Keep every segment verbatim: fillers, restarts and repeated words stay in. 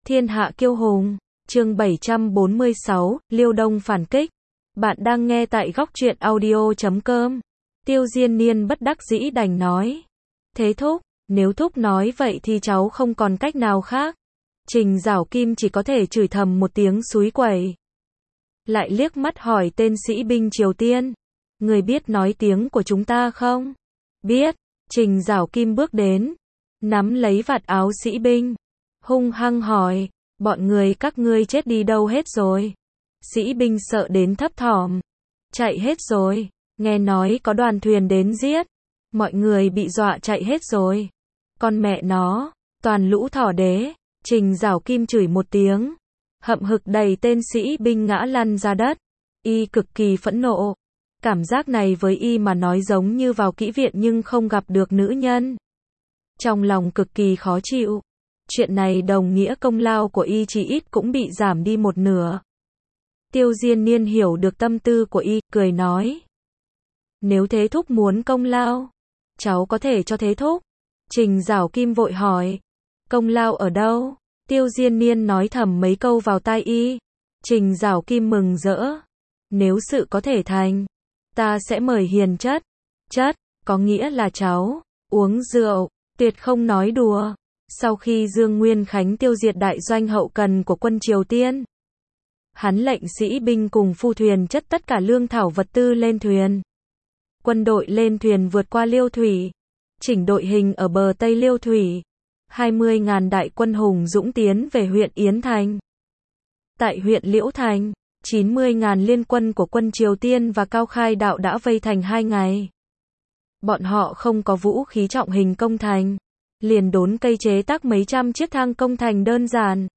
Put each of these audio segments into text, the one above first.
Thiên hạ kiêu hùng, chương bảy trăm bốn mươi sáu, Liêu Đông phản kích. Bạn đang nghe tại góc truyện audio chấm com. Tiêu Diên Niên bất đắc dĩ đành nói. Thế thúc, nếu thúc nói vậy thì cháu không còn cách nào khác. Trình Giảo Kim chỉ có thể chửi thầm một tiếng xúi quẩy. Lại liếc mắt hỏi tên sĩ binh Triều Tiên. Người biết nói tiếng của chúng ta không? Biết. Trình Giảo Kim bước đến, nắm lấy vạt áo sĩ binh, hung hăng hỏi, bọn người các ngươi chết đi đâu hết rồi? Sĩ binh sợ đến thấp thỏm, chạy hết rồi, nghe nói có đoàn thuyền đến giết, mọi người bị dọa chạy hết rồi. Con mẹ nó, toàn lũ thỏ đế. Trình Giảo Kim chửi một tiếng, hậm hực đẩy tên sĩ binh ngã lăn ra đất. Y cực kỳ phẫn nộ. Cảm giác này với y mà nói giống như vào kỹ viện nhưng không gặp được nữ nhân. Trong lòng cực kỳ khó chịu. Chuyện này đồng nghĩa công lao của y chỉ ít cũng bị giảm đi một nửa. Tiêu Diên Niên hiểu được tâm tư của y, cười nói. Nếu Thế thúc muốn công lao, cháu có thể cho Thế thúc. Trình Giảo Kim vội hỏi. Công lao ở đâu? Tiêu Diên Niên nói thầm mấy câu vào tai y. Trình Giảo Kim mừng rỡ. Nếu sự có thể thành, ta sẽ mời hiền chất. Chất, có nghĩa là cháu, uống rượu, tuyệt không nói đùa. Sau khi Dương Nguyên Khánh tiêu diệt đại doanh hậu cần của quân Triều Tiên, hắn lệnh sĩ binh cùng phu thuyền chất tất cả lương thảo vật tư lên thuyền. Quân đội lên thuyền vượt qua Liêu Thủy, chỉnh đội hình ở bờ Tây Liêu Thủy. hai mươi nghìn đại quân hùng dũng tiến về huyện Yến Thành. Tại huyện Liễu Thành, chín mươi nghìn liên quân của quân Triều Tiên và Cao Khai Đạo đã vây thành hai ngày. Bọn họ không có vũ khí trọng hình công thành, liền đốn cây chế tác mấy trăm chiếc thang công thành đơn giản.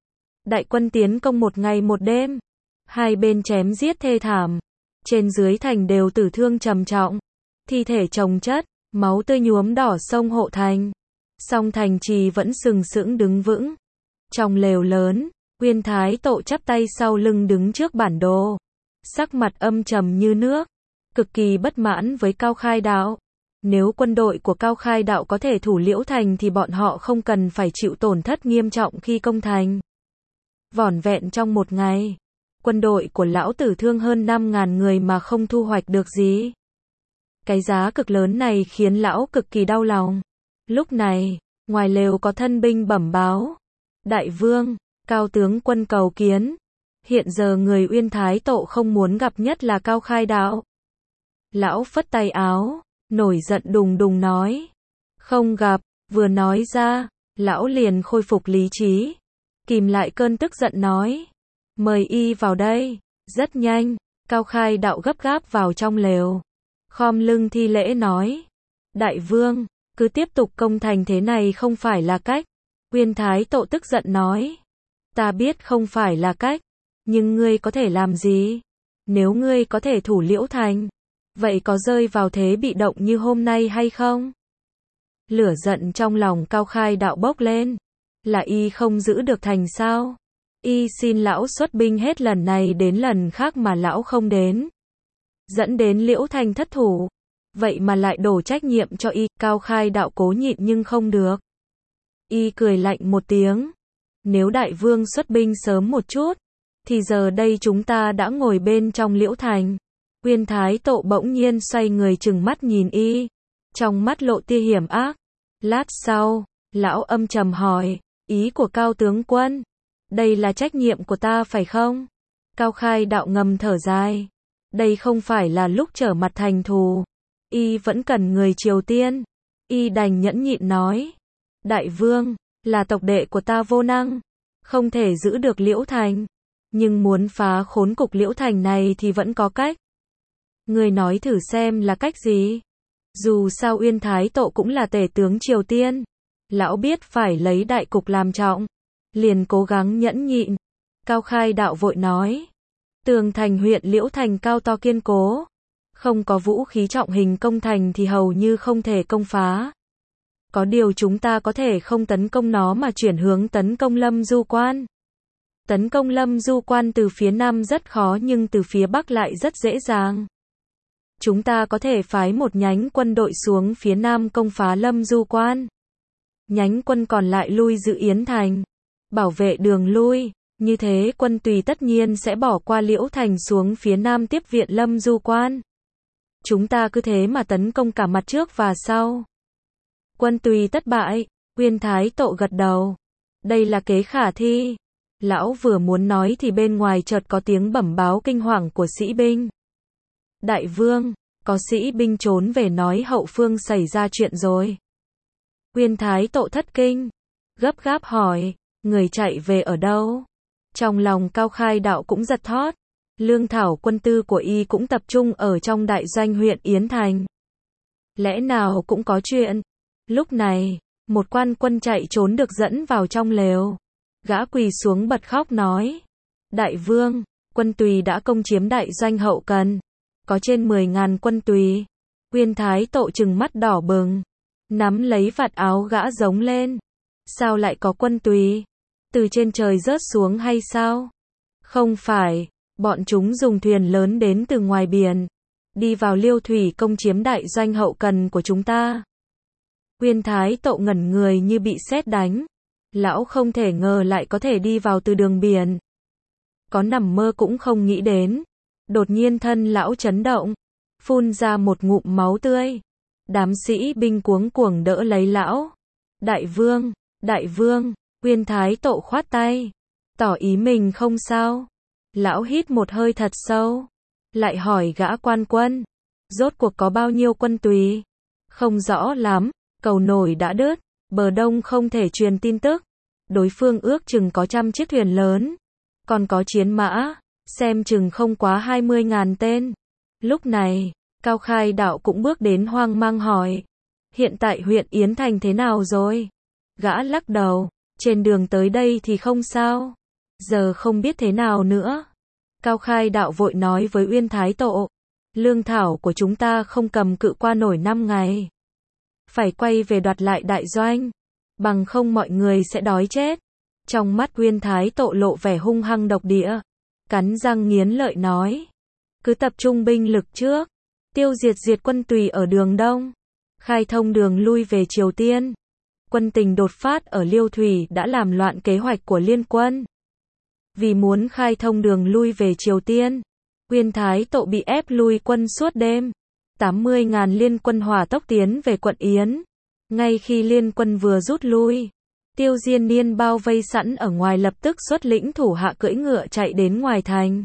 Đại quân tiến công một ngày một đêm, hai bên chém giết thê thảm, trên dưới thành đều tử thương trầm trọng, thi thể chồng chất, máu tươi nhuốm đỏ sông hộ thành. Song thành trì vẫn sừng sững đứng vững. Trong lều lớn, Uyên Thái Tộ chắp tay sau lưng đứng trước bản đồ, sắc mặt âm trầm như nước, cực kỳ bất mãn với Cao Khai Đạo. Nếu quân đội của Cao Khai Đạo có thể thủ Liễu Thành thì bọn họ không cần phải chịu tổn thất nghiêm trọng khi công thành. Vỏn vẹn trong một ngày, quân đội của lão tử thương hơn năm nghìn người mà không thu hoạch được gì. Cái giá cực lớn này khiến lão cực kỳ đau lòng. Lúc này, ngoài lều có thân binh bẩm báo. Đại vương, Cao tướng quân cầu kiến. Hiện giờ người Uyên Thái Tộ không muốn gặp nhất là Cao Khai Đạo. Lão phất tay áo, nổi giận đùng đùng nói. Không gặp, vừa nói ra, lão liền khôi phục lý trí. Kìm lại cơn tức giận nói. Mời y vào đây. Rất nhanh, Cao Khai Đạo gấp gáp vào trong lều. Khom lưng thi lễ nói. Đại vương, cứ tiếp tục công thành thế này không phải là cách. Uyên Thái Tộ tức giận nói. Ta biết không phải là cách, nhưng ngươi có thể làm gì? Nếu ngươi có thể thủ Liễu Thành, vậy có rơi vào thế bị động như hôm nay hay không? Lửa giận trong lòng Cao Khai Đạo bốc lên. Là y không giữ được thành sao? Y xin lão xuất binh hết lần này đến lần khác mà lão không đến, dẫn đến Liễu Thành thất thủ. Vậy mà lại đổ trách nhiệm cho y. Cao Khai Đạo cố nhịn nhưng không được. Y cười lạnh một tiếng. Nếu đại vương xuất binh sớm một chút, thì giờ đây chúng ta đã ngồi bên trong Liễu Thành. Uyên Thái Tộ bỗng nhiên xoay người trừng mắt nhìn y, trong mắt lộ tia hiểm ác. Lát sau, lão âm trầm hỏi, ý của Cao tướng quân, đây là trách nhiệm của ta phải không? Cao Khai Đạo ngầm thở dài. Đây không phải là lúc trở mặt thành thù. Y vẫn cần người Triều Tiên. Y đành nhẫn nhịn nói. Đại vương, là tộc đệ của ta vô năng, không thể giữ được Liễu Thành. Nhưng muốn phá khốn cục Liễu Thành này thì vẫn có cách. Người nói thử xem là cách gì? Dù sao Uyên Thái Tộ cũng là tể tướng Triều Tiên. Lão biết phải lấy đại cục làm trọng. Liền cố gắng nhẫn nhịn. Cao Khai Đạo vội nói. Tường thành huyện Liễu Thành cao to kiên cố. Không có vũ khí trọng hình công thành thì hầu như không thể công phá. Có điều chúng ta có thể không tấn công nó mà chuyển hướng tấn công Lâm Du Quan. Tấn công Lâm Du Quan từ phía Nam rất khó nhưng từ phía Bắc lại rất dễ dàng. Chúng ta có thể phái một nhánh quân đội xuống phía Nam công phá Lâm Du Quan. Nhánh quân còn lại lui giữ Yến Thành. bảo vệ đường lui, như thế quân Tùy tất nhiên sẽ bỏ qua Liễu Thành xuống phía nam tiếp viện Lâm Du Quan. Chúng ta cứ thế mà tấn công cả mặt trước và sau. Quân Tùy tất bại, Uyên Thái Tộ gật đầu. Đây là kế khả thi. Lão vừa muốn nói thì bên ngoài chợt có tiếng bẩm báo kinh hoàng của sĩ binh. Đại vương, có sĩ binh trốn về nói hậu phương xảy ra chuyện rồi. Uyên Thái Tộ thất kinh, gấp gáp hỏi, người chạy về ở đâu? Trong lòng Cao Khai Đạo cũng giật thót. Lương thảo quân tư của y cũng tập trung ở trong đại doanh huyện Yến Thành. Lẽ nào cũng có chuyện? Lúc này, một quan quân chạy trốn được dẫn vào trong lều. Gã quỳ xuống bật khóc nói. Đại vương, quân Tùy đã công chiếm đại doanh hậu cần. Có trên mười ngàn quân Tùy. Uyên Thái Tộ trừng mắt đỏ bừng. Nắm lấy vạt áo gã giống lên. Sao lại có quân Tùy? Từ trên trời rớt xuống hay sao? Không phải, bọn chúng dùng thuyền lớn đến từ ngoài biển. Đi vào Liêu Thủy công chiếm đại doanh hậu cần của chúng ta. Uyên Thái Tộ ngẩn người như bị sét đánh. Lão không thể ngờ lại có thể đi vào từ đường biển. Có nằm mơ cũng không nghĩ đến. Đột nhiên thân lão chấn động. Phun ra một ngụm máu tươi. Đám sĩ binh cuống cuồng đỡ lấy lão. Đại vương, đại vương, Uyên Thái Tộ khoát tay. Tỏ ý mình không sao. Lão hít một hơi thật sâu. Lại hỏi gã quan quân. Rốt cuộc có bao nhiêu quân Tùy? Không rõ lắm, cầu nổi đã đứt. Bờ đông không thể truyền tin tức. Đối phương ước chừng có trăm chiếc thuyền lớn. Còn có chiến mã, xem chừng không quá hai mươi ngàn tên. Lúc này, Cao Khai Đạo cũng bước đến hoang mang hỏi. Hiện tại huyện Yến Thành thế nào rồi? Gã lắc đầu, trên đường tới đây thì không sao. Giờ không biết thế nào nữa. Cao Khai Đạo vội nói với Uyên Thái Tộ. Lương thảo của chúng ta không cầm cự qua nổi năm ngày. Phải quay về đoạt lại đại doanh. Bằng không mọi người sẽ đói chết. Trong mắt Uyên Thái Tộ lộ vẻ hung hăng độc địa. Cắn răng nghiến lợi nói. Cứ tập trung binh lực trước. Tiêu diệt diệt quân Tùy ở đường Đông. Khai thông đường lui về Triều Tiên. Quân tình đột phát ở Liêu Thủy đã làm loạn kế hoạch của liên quân. Vì muốn khai thông đường lui về Triều Tiên, Uyên Thái Tộ bị ép lui quân suốt đêm. tám mươi ngàn liên quân hỏa tốc tiến về quận Yến. Ngay khi liên quân vừa rút lui, Tiêu Diên Niên bao vây sẵn ở ngoài lập tức xuất lĩnh thủ hạ cưỡi ngựa chạy đến ngoài thành.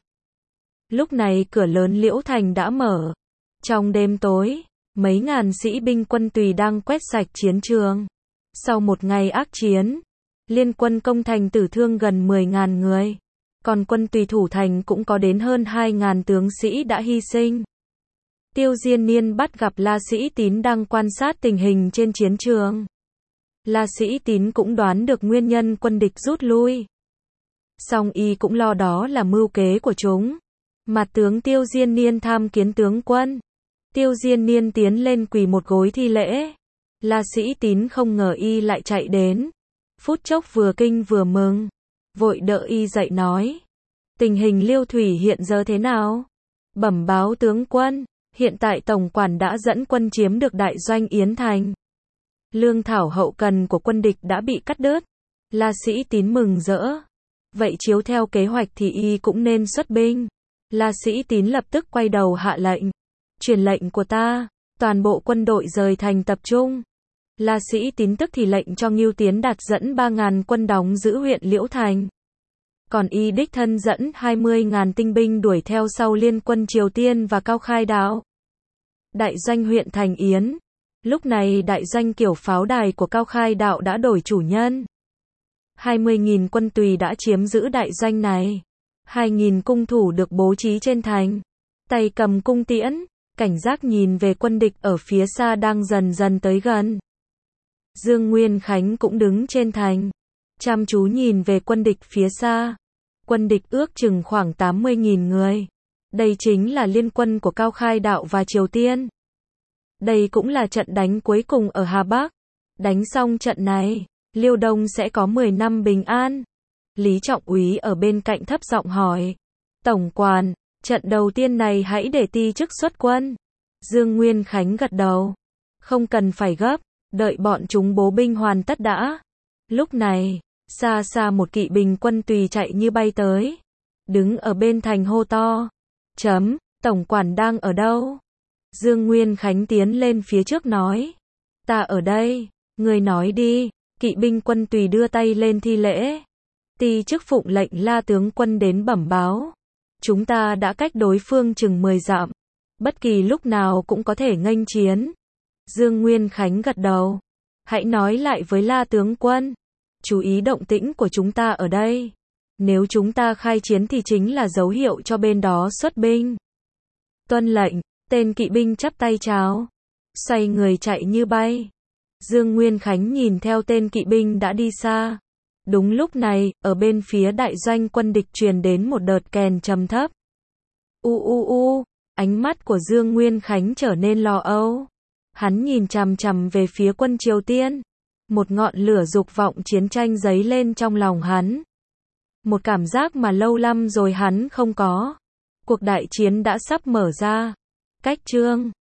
Lúc này cửa lớn Liễu Thành đã mở. Trong đêm tối, mấy ngàn sĩ binh quân Tùy đang quét sạch chiến trường. Sau một ngày ác chiến, liên quân công thành tử thương gần mười ngàn người. Còn quân Tùy thủ thành cũng có đến hơn hai ngàn tướng sĩ đã hy sinh. Tiêu Diên Niên bắt gặp La Sĩ Tín đang quan sát tình hình trên chiến trường. La Sĩ Tín cũng đoán được nguyên nhân quân địch rút lui. Song y cũng lo đó là mưu kế của chúng. Mặt tướng Tiêu Diên Niên tham kiến tướng quân. Tiêu Diên Niên tiến lên quỳ một gối thi lễ. La Sĩ Tín không ngờ y lại chạy đến. Phút chốc vừa kinh vừa mừng. Vội đỡ y dậy nói. Tình hình Liêu Thủy hiện giờ thế nào? Bẩm báo tướng quân. Hiện tại tổng quản đã dẫn quân chiếm được đại doanh Yến Thành. Lương thảo hậu cần của quân địch đã bị cắt đứt. La Sĩ Tín mừng rỡ. Vậy chiếu theo kế hoạch thì y cũng nên xuất binh. La Sĩ Tín lập tức quay đầu hạ lệnh. Truyền lệnh của ta, toàn bộ quân đội rời thành tập trung. La Sĩ Tín tức thì lệnh cho Ngưu Tiến Đạt dẫn ba ngàn quân đóng giữ huyện Liễu Thành. Còn y đích thân dẫn hai mươi ngàn tinh binh đuổi theo sau liên quân Triều Tiên và Cao Khai Đạo. Đại doanh huyện Thành Yến. Lúc này đại doanh kiểu pháo đài của Cao Khai Đạo đã đổi chủ nhân. hai mươi nghìn quân Tùy đã chiếm giữ đại doanh này. hai nghìn cung thủ được bố trí trên thành. Tay cầm cung tiễn, cảnh giác nhìn về quân địch ở phía xa đang dần dần tới gần. Dương Nguyên Khánh cũng đứng trên thành, chăm chú nhìn về quân địch phía xa. Quân địch ước chừng khoảng tám mươi nghìn người. Đây chính là liên quân của Cao Khai Đạo và Triều Tiên. Đây cũng là trận đánh cuối cùng ở Hà Bắc. Đánh xong trận này, Liêu Đông sẽ có mười năm bình an. Lý Trọng Úy ở bên cạnh thấp giọng hỏi. Tổng quản, trận đầu tiên này hãy để ti chức xuất quân. Dương Nguyên Khánh gật đầu. Không cần phải gấp, đợi bọn chúng bố binh hoàn tất đã. Lúc này, Xa xa một kỵ binh quân tùy chạy như bay tới. Đứng ở bên thành hô to. Chấm, tổng quản đang ở đâu? Dương Nguyên Khánh tiến lên phía trước nói. Ta ở đây, người nói đi. Kỵ binh quân tùy đưa tay lên thi lễ. Ti chức phụng lệnh La tướng quân đến bẩm báo. Chúng ta đã cách đối phương chừng mười dặm. Bất kỳ lúc nào cũng có thể nghênh chiến. Dương Nguyên Khánh gật đầu. Hãy nói lại với La tướng quân. Chú ý động tĩnh của chúng ta ở đây. Nếu chúng ta khai chiến thì chính là dấu hiệu cho bên đó xuất binh. Tuân lệnh, tên kỵ binh chắp tay chào. Xoay người chạy như bay. Dương Nguyên Khánh nhìn theo tên kỵ binh đã đi xa. Đúng lúc này, ở bên phía đại doanh quân địch truyền đến một đợt kèn trầm thấp. U u u, ánh mắt của Dương Nguyên Khánh trở nên lo âu. Hắn nhìn chằm chằm về phía quân Triều Tiên. Một ngọn lửa dục vọng chiến tranh dấy lên trong lòng hắn. Một cảm giác mà lâu lắm rồi hắn không có. Cuộc đại chiến đã sắp mở ra. Cách chương